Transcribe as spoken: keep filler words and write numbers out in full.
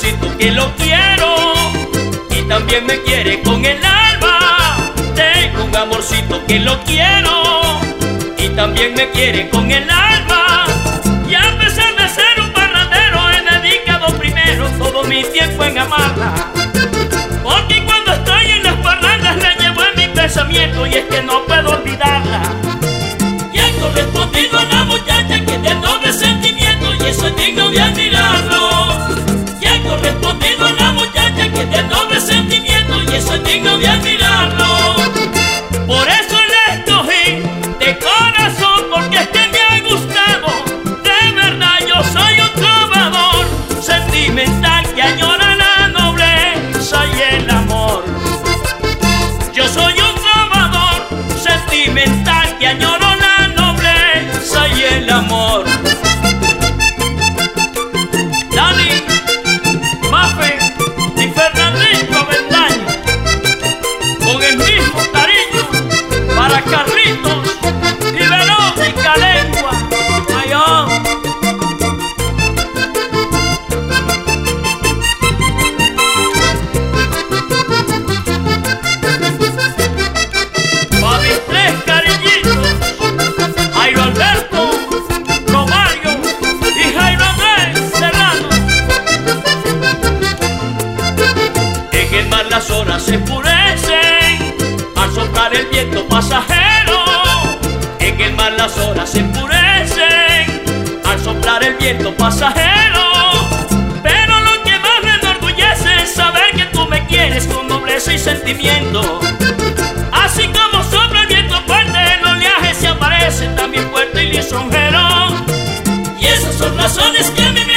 amorcito que lo quiero y también me quiere con el alma. Tengo un amorcito que lo quiero y también me quiere con el alma. Y a pesar de ser un parrandero, he dedicado primero todo mi tiempo en amarla. Porque cuando estoy en las parrandas la llevo en mi pensamiento y es que no puedo olvidarla. Y he correspondido a la muchacha que de doble sentimiento y eso es digno de admirarlo. Y he correspondido a la muchacha que de doble sentimiento y eso es digno de admirarlo. Por eso la escogí de corazón, porque es que me ha gustado. De verdad yo soy un trovador sentimental que añora la nobleza y el amor. Yo soy un trovador sentimental que añoro la nobleza y el amor. Dani, Mafe y Fernandito Avendaño, con el mismo cariño para Carlitos y Verónica Lengua. Ay, oh. Pa' mis tres cariñitos, Jairo Alberto, Romario y Jairo Andrés Serrano. En el mar las horas se enfurecen al soplar el viento pasajero. En el mar las horas se enfurecen al soplar el viento pasajero. Pero lo que más me enorgullece es saber que tú me quieres con nobleza y sentimiento. Así como sopla el viento fuerte, el oleaje se aparece también fuerte y lisonjero. Y esas son razones que me